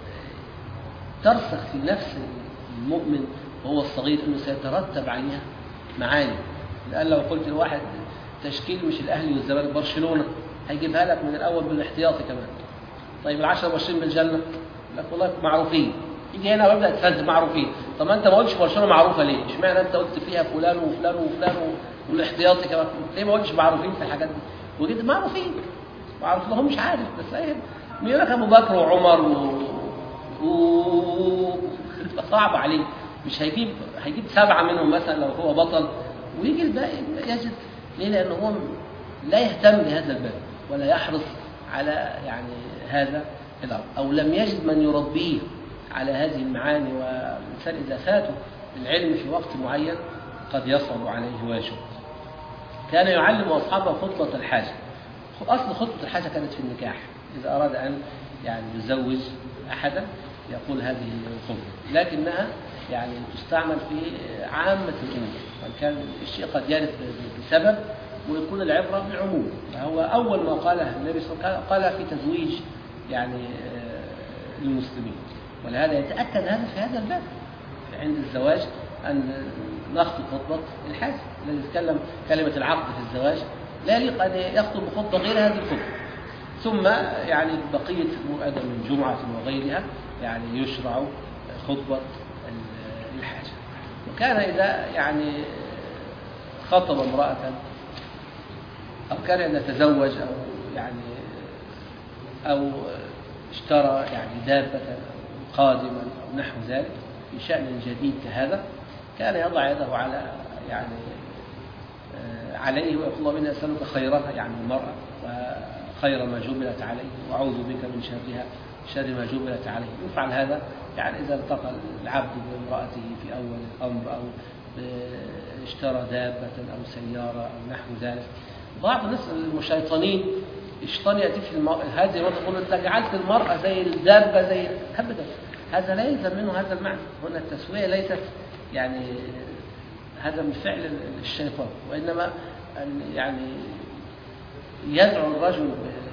ترسخ في نفس المؤمن وهو الصغير أنه سيترتب عليها معاني. لأن لو قلت لواحد تشكيل مش الأهلي والزمالك برشلونة، هيجيبها لك من الأول بالاحتياطي كمان. طيب العشر المبشرين بالجنة لك والله معروفين، يجي هنا ويبدأ يتفز معروفين. طب ما أنت ما قلتش برشلونة معروفة ليه؟ اشمعنى أنت قلت فيها فلان وفلان وفلان والاحتياطي كمان؟ ليه ما قلتش معروفين في الحاجات دي؟ وجد معروفين معروف لهم مش عارف، بس ايه مين لك أبو بكر وعمر و... و... صعب عليه. مش هيجيب هيجيب سبعة منهم مثلا لو هو بطل، ويجي الباقي يجد ليه؟ لأنه هو لا يهتم بهذا الباب ولا يحرص على يعني هذا الأمر، أو لم يجد من يربيه على هذه المعاني. والإنسان إذا فاته العلم في وقت معين قد يصعب عليه واجب. كان يعلم أصحابه خطبة الحاجة. أصل خطبة الحاجة كانت في النكاح، إذا أراد أن يعني يزوج أحدا يقول هذه الخطبة، لكنها يعني تستعمل في عامة الأمور. وإن كان الشيء قد يرد بسبب ويكون العبرة بالعموم. فهو أول ما قاله النبي صلى الله عليه وسلم قال في تزويج يعني المسلمين، ولهذا يتأكد هذا في هذا الباب عند الزواج أن نخطب خطبة الحاج الذي يتكلم كلمة العقد في الزواج لا يليق أن يخطب بخطبة غير هذه الخطبة. ثم يعني بقية مؤذن من جمعة وغيرها يعني يشرع خطبة الحاجة. وكان إذا يعني خطب امرأة أو كان إذا تزوج أو يعني أو اشترى يعني دابة قادما أو نحو ذلك في شأن جديد كهذا، كان يضع يده على يعني عليه ويقول اللهم إني أسألك خيرها يعني المرأة وخير ما جبلت عليه وأعوذ بك من شرها شر ما جبلت عليه. يفعل هذا يعني إذا التقى العبد بامرأته في أول الأمر أو اشترى دابة أو سيارة أو نحو ذلك. بعض الناس المشيطنين الشيطان يأتي في المرأة هذه الوقت يقول أنت جعلت المرأة زي الدابة زي أبدا، هذا لا يلزم منه هذا المعنى. هنا التسوية ليست يعني هذا من فعل الشيطان، وإنما أن يعني يدعو الرجل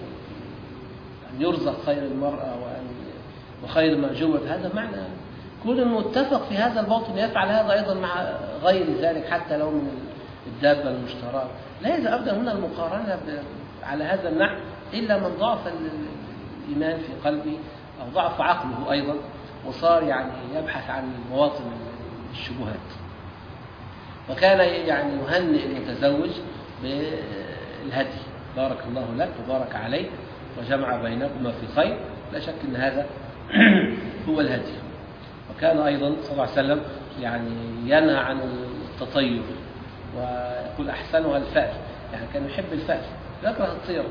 أن يرزق خير المرأة وأن وخير ما جوت، هذا معنى. كون المتفق في هذا الباطن يفعل هذا أيضا مع غير ذلك حتى لو من الدابة المشتراه، لا يلزم أبدا هنا المقارنة على هذا النحو إلا من ضعف الإيمان في قلبه أو ضعف عقله أيضا وصار يعني يبحث عن مواطن الشبهات. وكان يعني يهنئ المتزوج بالهدي، بارك الله لك وبارك عليك وجمع بينكما في خير، لا شك أن هذا هو الهدي. وكان أيضا صلى الله عليه وسلم يعني ينهى عن التطير ويقول أحسنها الفأل، يعني كان يحب الفأل يكره الطير،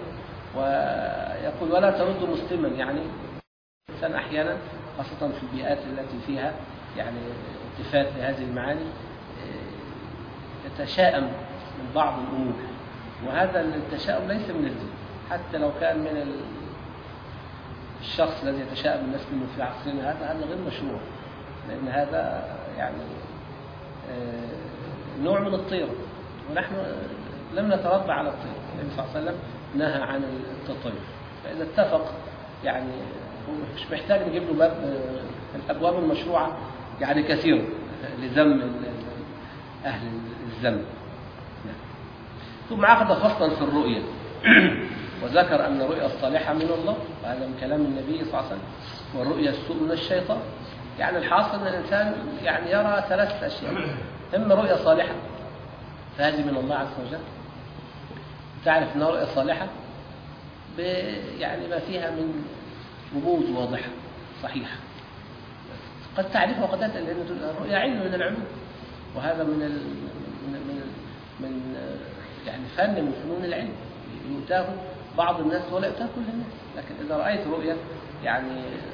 ويقول ولا ترد مسلما، يعني الإنسان أحيانا خاصة في البيئات التي فيها يعني التفات لهذه المعاني يتشائم من بعض الأمور، وهذا التشاؤم ليس من الدين، حتى لو كان من الشخص الذي يتشائم الناس منه في عصرنا هذا هذا غير مشروع، لأن هذا يعني نوع من الطيرة، ونحن لم نتربى على الطيرة. النبي صلى الله عليه وسلم نهى عن التطير، فإذا اتفق يعني مش محتاج نجيب له باب، الأبواب المشروعة يعني كثيرة لذم أهل الذم. ثم عقد فصلا في الرؤيا وذكر أن الرؤيا الصالحة من الله، وهذا من كلام النبي صلى الله عليه وسلم، والرؤيا السوء من الشيطان. يعني الحاصل أن الإنسان يعني يرى ثلاثة أشياء، إما رؤيا صالحة فهذه من الله عز وجل، تعرف أنها رؤيا صالحة يعني ما فيها من وجود واضحة صحيحة، قد تعرفها وقد لا، لأن الرؤيا علم من العلوم، وهذا من ال... من من يعني فن من فنون العلم يؤتاه بعض الناس ولا يؤتاه كل الناس. لكن إذا رأيت رؤيا يعني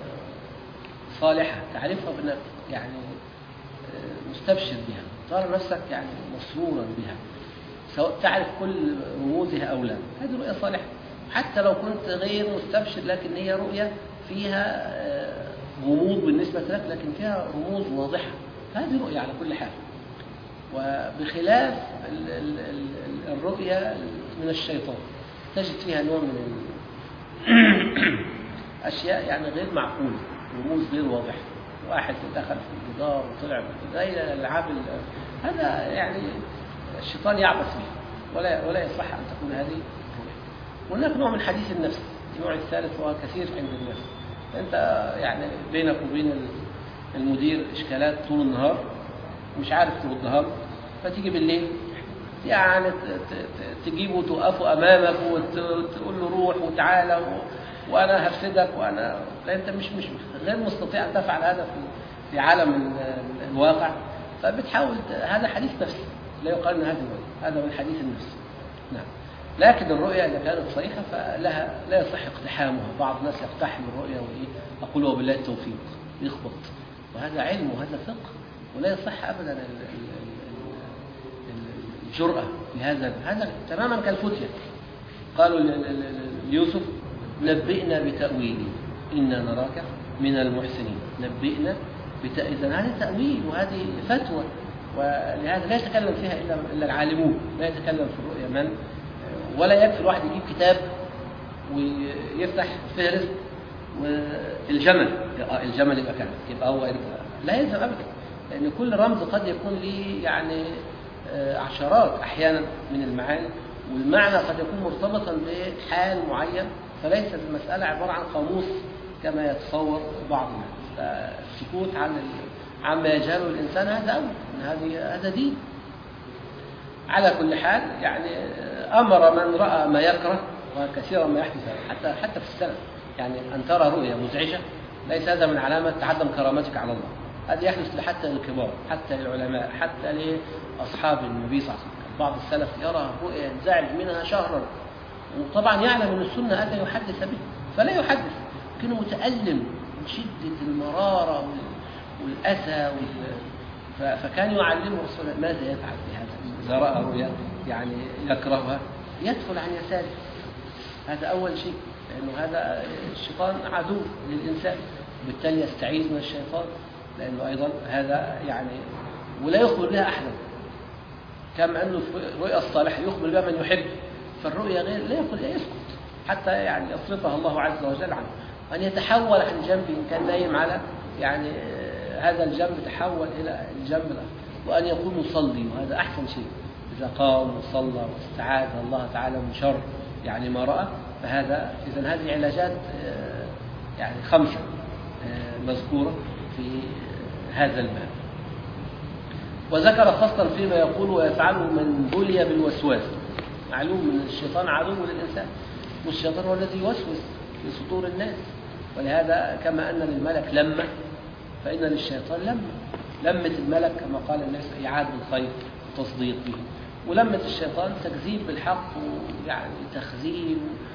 صالحة تعرفها بأنك يعني مستبشر بها، ترى نفسك يعني مسرورا بها، سواء تعرف كل رموزها أو لا، هذه رؤيا صالحة. حتى لو كنت غير مستبشر لكن هي رؤيا فيها غموض بالنسبة لك لكن فيها رموز واضحة، هذه رؤيا على كل حال. وبخلاف الرؤيا من الشيطان تجد فيها نوع من أشياء يعني غير معقولة، رموز غير واضحة، واحد دخل في الجدار وطلع غير الألعاب، هذا يعني الشيطان يعبث به، ولا ولا يصح أن تكون هذه الرؤيا. هناك نوع من حديث النفس، النوع الثالث وهو كثير عند الناس، أنت يعني بينك وبين المدير إشكالات طول النهار مش عارف تردها، فتيجي بالليل يعني تجيبه وتوقفه أمامك وتقول له روح وتعالى وأنا هفسدك وأنا لا، أنت مش مش غير مستطيع أن تفعل هذا في عالم الواقع، فبتحاول. هذا حديث نفس لا يقال أن هذا هذا من حديث النفس. نعم. لكن الرؤيا إذا كانت صحيحة فلها لا يصح اقتحامها. بعض الناس يقتحم الرؤيا وإيه أقول وبالله التوفيق يخبط، وهذا علم وهذا فقه، ولا يصح أبدا الجرأة بهذا. هذا تماما كالفتية، قالوا ليوسف نبئنا بتأويله إنا نراك من المحسنين، نبئنا بتأويل. إذن هذا تأويل وهذه فتوى، ولهذا لا يتكلم فيها إلا العالمون، لا يتكلم في الرؤيا من ولا يكفي الواحد يجيب كتاب ويفتح فهرس والجمل الجمل يبقى كذا يبقى هو انت، لا يلزم ابدا، لان كل رمز قد يكون ليه يعني عشرات احيانا من المعاني، والمعنى قد يكون مرتبطا بحال معين، فليس المساله عباره عن قاموس كما يتصور بعض الناس. فالسكوت عن عما يجهله الانسان هذا اول هذه هذا دين. على كل حال يعني امر من راى ما يكره، وكثيرا ما يحدث حتى حتى في السلف، يعني ان ترى رؤيا مزعجه ليس هذا من علامه تعدم كرامتك على الله، هذا يحدث حتى للكبار، حتى للعلماء، حتى لاصحاب النبي صلى الله عليه وسلم. بعض السلف يرى رؤيا ينزعج منها شهرا، وطبعا يعلم ان السنه الا يحدث به فلا يحدث، لكنه متالم من شده المراره والاذى، فكان يعلمه الرسول ماذا يفعل بهذا اذا راى رؤيا يعني يكرهها، يدخل عن يساره. هذا اول شيء، لانه هذا الشيطان عدو للانسان، وبالتالي يستعيذ من الشيطان، لانه ايضا هذا يعني ولا يخبر بها احدا، كما انه في الرؤيا الصالحه يخبر بها من يحب، فالرؤيا غير لا يقول يسكت حتى يعني يصرفها الله عز وجل عنه، وان يتحول عن جنب ان كان نايم على يعني هذا الجنب تحول الى الجنب الاخر، وان يقوم يصلي، وهذا احسن شيء اذا قام وصلى واستعاذ الله تعالى من شر يعني ما راى. فهذا اذا هذه علاجات يعني خمسه مذكوره في هذا الباب. وذكر فصلا فيما يقول ويفعله من بلي بالوسواس. معلوم ان الشيطان عدو للانسان، والشيطان هو الذي يوسوس في صدور الناس، ولهذا كما ان للملك لمه فان للشيطان لمه. لمه الملك كما قال الناس ايعاد بالخير وتصديق به، ولمه الشيطان تكذيب بالحق ويعني تخذيل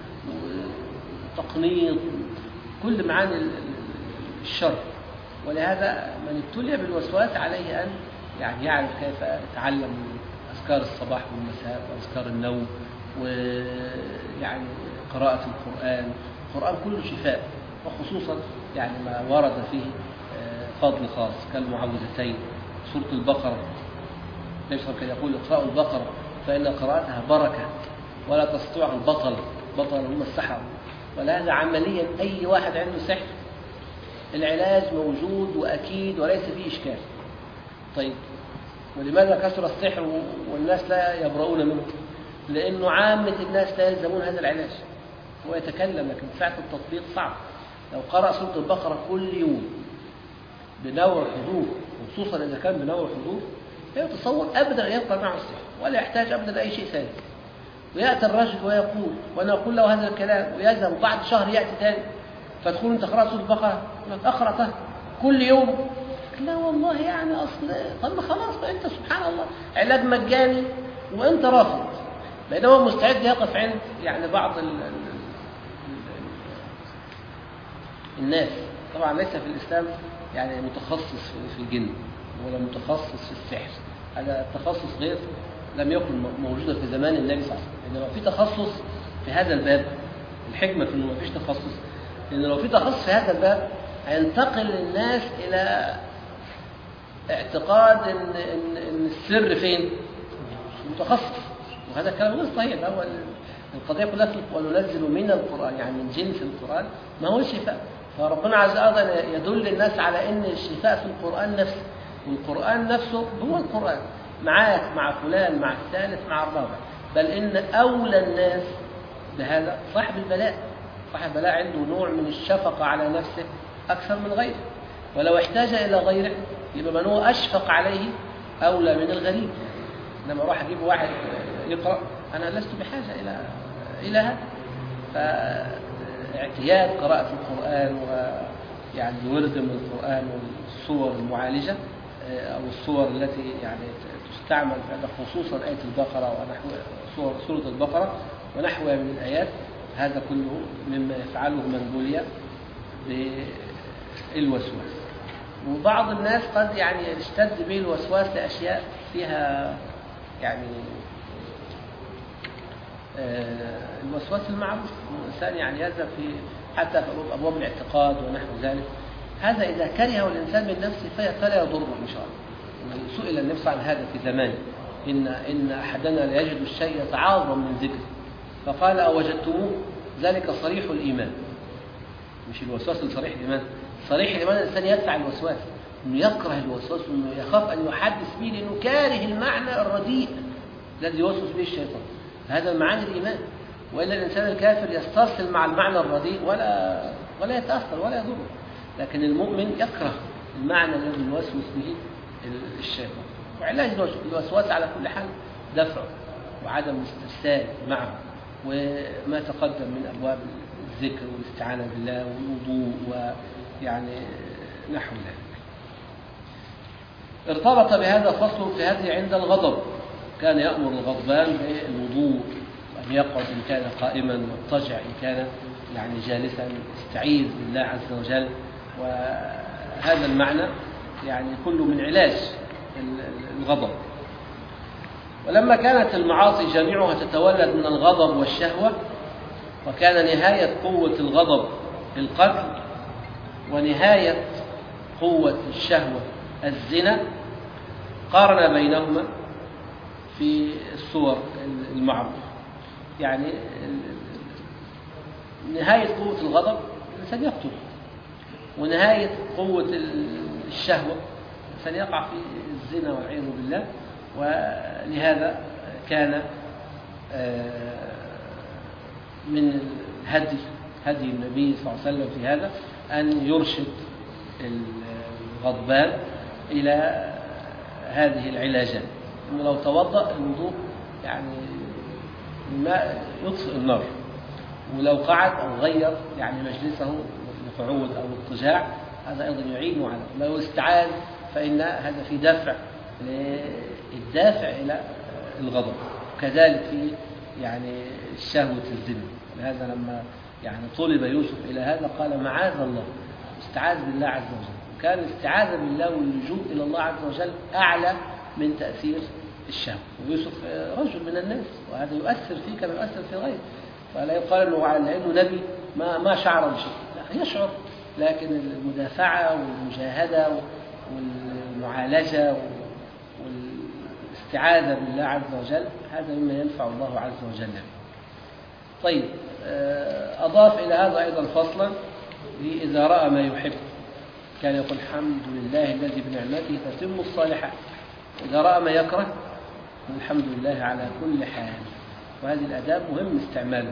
وتقنيط كل معاني الشر. ولهذا من ابتلي بالوسواس عليه ان يعني يعرف كيف يتعلم أذكار الصباح والمساء وأذكار النوم، ويعني قراءة القرآن. القرآن كله شفاء، وخصوصا يعني ما ورد فيه فضل خاص كالمعوذتين. سورة البقرة النبي صلى الله عليه وسلم يقول اقرأوا البقرة فإن قراءتها بركة ولا تستطيع البطل، بطل هم السحر. ولهذا عمليا أي واحد عنده سحر العلاج موجود وأكيد وليس فيه إشكال. طيب ولماذا كثر السحر والناس لا يبرؤون منه؟ لأنه عامة الناس لا يلزمون هذا العلاج. هو يتكلم لكن ساعة التطبيق صعب. لو قرأ سورة البقرة كل يوم بنوع حضور، وخصوصا إذا كان بنوع حضور، لا يتصور أبدا أن يبقى معه السحر ولا يحتاج أبدا أي شيء ثاني. ويأتي الرجل ويقول وأنا أقول له هذا الكلام ويذهب، وبعد شهر يأتي ثاني فتقول أنت قرأت سورة البقرة؟ أقرأتها كل يوم؟ لا والله يعني أصل طب خلاص أنت سبحان الله علاج مجاني وأنت رافض، بينما هو مستعد يقف عند يعني بعض ال ال الناس. طبعا ليس في الإسلام يعني متخصص في الجن ولا متخصص في السحر، هذا التخصص غير لم يكن موجودا في زمان النبي صلى الله عليه وسلم. إنما في تخصص في هذا الباب، الحكمة في إنه ما فيش تخصص، لأن لو في تخصص في هذا الباب هينتقل الناس إلى اعتقاد إن, إن, إن السر فين؟ متخصص، وهذا كلام غير صحيح. هو القضية كلها في وننزل من القرآن يعني من جنس القرآن ما هو الشفاء. فربنا عز وجل يدل الناس على إن الشفاء في القرآن نفسه، والقرآن نفسه هو القرآن، معاك مع فلان مع الثالث مع الرابع، بل إن أولى الناس بهذا صاحب البلاء. صاحب البلاء عنده نوع من الشفقة على نفسه أكثر من غيره، ولو احتاج إلى غيره يبقى من هو أشفق عليه أولى من الغريب. لما أروح أجيب واحد يقرأ أنا لست بحاجة إلى إلى هذا. فاعتياد قراءة القرآن ويعني ورد من القرآن والصور المعالجة أو الصور التي يعني تستعمل خصوصا آية البقرة ونحو سورة البقرة ونحوها من الآيات، هذا كله مما يفعله من بلي بالوسواس. وبعض الناس قد يعني يشتد به الوسواس لأشياء فيها يعني الوسواس المعروف، الإنسان يعني يذهب في حتى في أبواب الاعتقاد ونحو ذلك. هذا إذا كرهه الإنسان من نفسه فلا يضره إن شاء الله. سئل النبي عن هذا في زمانه، إن إن أحدنا لا يجد الشيء يتعاظم من ذكره، فقال أوجدتموه ذلك صريح الإيمان، مش الوسواس الصريح الإيمان. صريح الإيمان الإنسان يدفع الوسواس، إنه يكره الوسواس وإنه يخاف أن يحدث به لأنه كاره المعنى الرديء الذي يوسوس به الشيطان. هذا معاني الإيمان. وإلا الإنسان الكافر يسترسل مع المعنى الرديء ولا ولا يتأثر ولا يضره، لكن المؤمن يكره المعنى الذي يوسوس به الشيطان. وعلاج الوسواس على كل حال دفعه وعدم الاسترسال معه، وما تقدم من أبواب الذكر والاستعانة بالله والوضوء ويعني نحو ذلك. ارتبط بهذا فصل في هذه عند الغضب، كان يأمر الغضبان بالوضوء وأن يقعد إن كان قائما، واضطجع إن كان يعني جالسا، استعيذ بالله عز وجل. وهذا المعنى يعني كله من علاج الغضب. ولما كانت المعاصي جميعها تتولد من الغضب والشهوة، وكان نهاية قوة الغضب القتل، ونهاية قوة الشهوة الزنا، قارن بينهما في الصور المعروفة. يعني نهاية قوة الغضب الإنسان يقتل، ونهاية قوة الشهوة الإنسان يقع في الزنا والعياذ بالله. ولهذا كان من هدي هدي النبي صلى الله عليه وسلم في هذا أن يرشد الغضبان إلى هذه العلاجات. إنه لو توضأ الوضوء يعني الماء يطفئ النار، ولو قعد أو غير يعني مجلسه لقعود أو اضطجاع هذا أيضا يعين على. لو استعاذ فإن هذا في دفع الدافع إلى الغضب. كذلك في يعني شهوة الزنا. لهذا لما يعني طلب يوسف إلى هذا قال معاذ الله، استعاذ بالله عز وجل. وكان الاستعاذة بالله واللجوء إلى الله عز وجل أعلى من تأثير الشهوة. ويوسف رجل من الناس، وهذا يؤثر فيه كما يؤثر في غيره. فلا يقال أنه على أنه نبي ما ما شعر بشيء، لا يشعر، لكن المدافعة والمجاهدة والمعالجة والاستعاذة بالله عز وجل هذا مما ينفع الله عز وجل. طيب، أضاف إلى هذا أيضا فصلا إذا رأى ما يحب كان يقول الحمد لله الذي بنعمته تتم الصالحات. إذا رأى ما يكره الحمد لله على كل حال. وهذه الآداب مهم استعماله.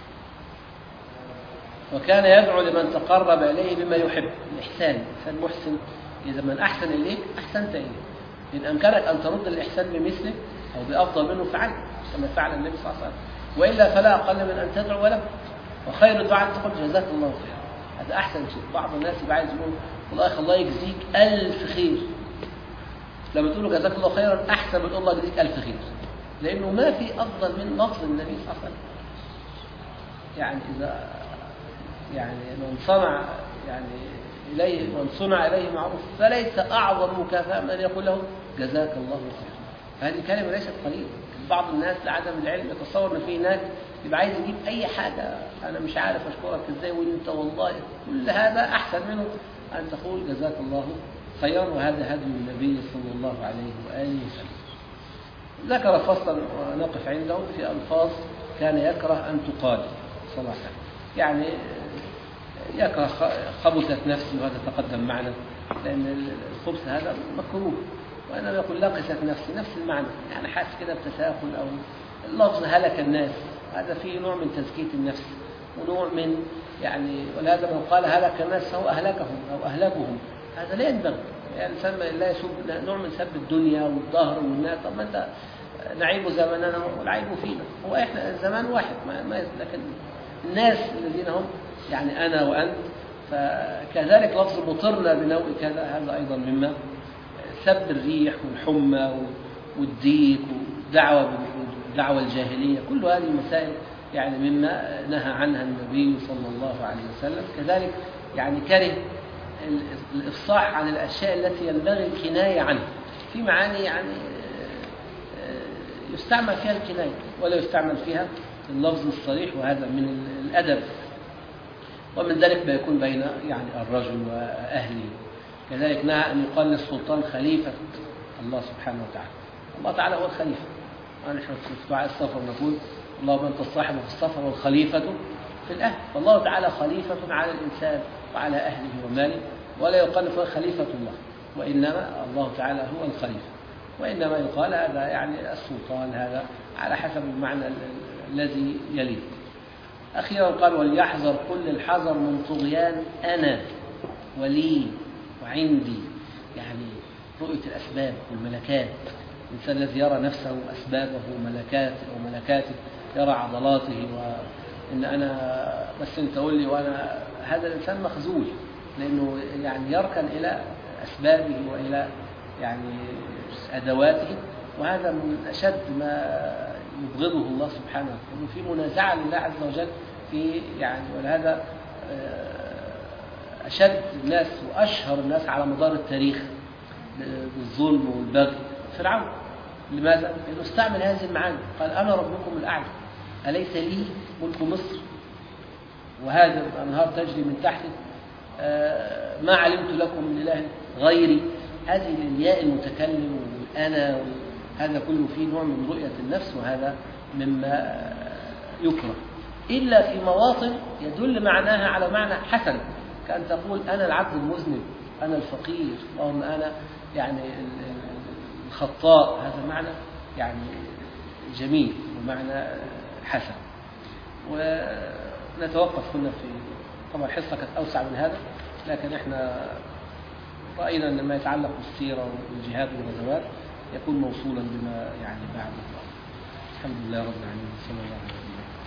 وكان يدعو لمن تقرب إليه بما يحب، الإحسان. الإنسان محسن، إذا من أحسن إليك أحسنت إليه. إن أمكنك أن ترد الإحسان بمثله أو بأفضل منه فعل، كما فعل النبي صلى الله عليه وسلم. وإلا فلا أقل من أن تدعو له. وخير الدعاء تقول جزاك الله خير، هذا أحسن شيء. بعض الناس يبقى عايز يقول والله الله يجزيك ألف خير. لما تقول له جزاك الله خيرا أحسن من الله يجزيك ألف خير، لأنه ما في أفضل من لفظ النبي صلى الله عليه وسلم. يعني إذا يعني من صنع يعني إليه من صنع إليه معروف فليس أعظم مكافأة من أن يقول له جزاك الله خيرا. فهذه كلمة ليست قليلة. بعض الناس لعدم العلم يتصور أن في ناس يبقى عايز يجيب أي حاجة، أنا مش عارف أشكرك إزاي وأنت والله كل هذا أحسن منه أن تقول جزاك الله خيرا. وهذا هدي النبي صلى الله عليه وآله وسلم. ذكر فصلا ونقف عنده في ألفاظ كان يكره أن تقال صلى الله عليه وسلم. يعني يكره خبثت نفسي، وهذا تقدم معنا، لأن الخبث هذا مكروه. وأنا يقول لقست نفسي، نفس المعنى، يعني حاسس كده بتساهل أو اللفظ هلك الناس، هذا فيه نوع من تزكية النفس ونوع من يعني. ولهذا من قال هلك الناس فهو أهلكهم أو أهلكهم، هذا لا ينبغي. يعني سمى لا يسب، نوع من سب الدنيا والظهر والناس. طب ما أنت نعيب زماننا والعيب فينا، هو إحنا الزمان واحد ما ما لكن الناس الذين هم يعني أنا وأنت. فكذلك لفظ مطرنا بنوع كذا هذا أيضا مما سب الريح والحمى والديك والدعوة بالدعوة الجاهلية، كل هذه المسائل يعني مما نهى عنها النبي صلى الله عليه وسلم. كذلك يعني كره الإفصاح عن الأشياء التي ينبغي الكناية عنها، في معاني يعني يستعمل فيها الكناية ولا يستعمل فيها اللفظ الصريح، وهذا من الأدب. ومن ذلك ما يكون بين يعني الرجل وأهله. كذلك نهى أن يقال للسلطان خليفة الله سبحانه وتعالى. الله تعالى هو الخليفة. ونحن في دعاء السفر نقول اللهم أنت الصاحب في السفر والخليفة في الأهل، فالله تعالى خليفة على الإنسان وعلى أهله وماله، ولا يقال فهو خليفة الله، وإنما الله تعالى هو الخليفة، وإنما يقال هذا يعني السلطان، هذا على حسب المعنى الذي يليه. أخيرا قال وليحذر كل الحذر من طغيان أنا ولي وعندي، يعني رؤية الأسباب والملكات. الإنسان الذي يرى نفسه أسبابه وملكاته وملكاته، يرى عضلاته وإن أنا بس أنت قول لي، وأنا هذا الإنسان مخزول، لأنه يعني يركن إلى أسبابه وإلى يعني أدواته، وهذا من أشد ما يبغضه الله سبحانه وتعالى، في منازعة لله عز وجل في يعني. ولهذا أشد الناس وأشهر الناس على مدار التاريخ بالظلم والبغي فرعون. لماذا؟ لأنه استعمل هذه المعاني، قال أنا ربكم الأعلى، أليس لي ملك مصر وهذا الأنهار تجري من تحتي، ما علمت لكم من إله غيري. هذه الياء المتكلم والأنا، هذا كله فيه نوع من رؤية النفس، وهذا مما يكره، إلا في مواطن يدل معناها على معنى حسن، كأن تقول أنا العبد المذنب، أنا الفقير، اللهم أنا يعني الخطاء. هذا معنى يعني جميل ومعنى حسن. ونتوقف هنا في، طبعا الحصة كانت أوسع من هذا، لكن احنا رأينا أن ما يتعلق بالسيرة والجهاد والغزوات يكون موصولا بما يعني بعد. الحمد لله رب العالمين، صلى الله عليه وسلم.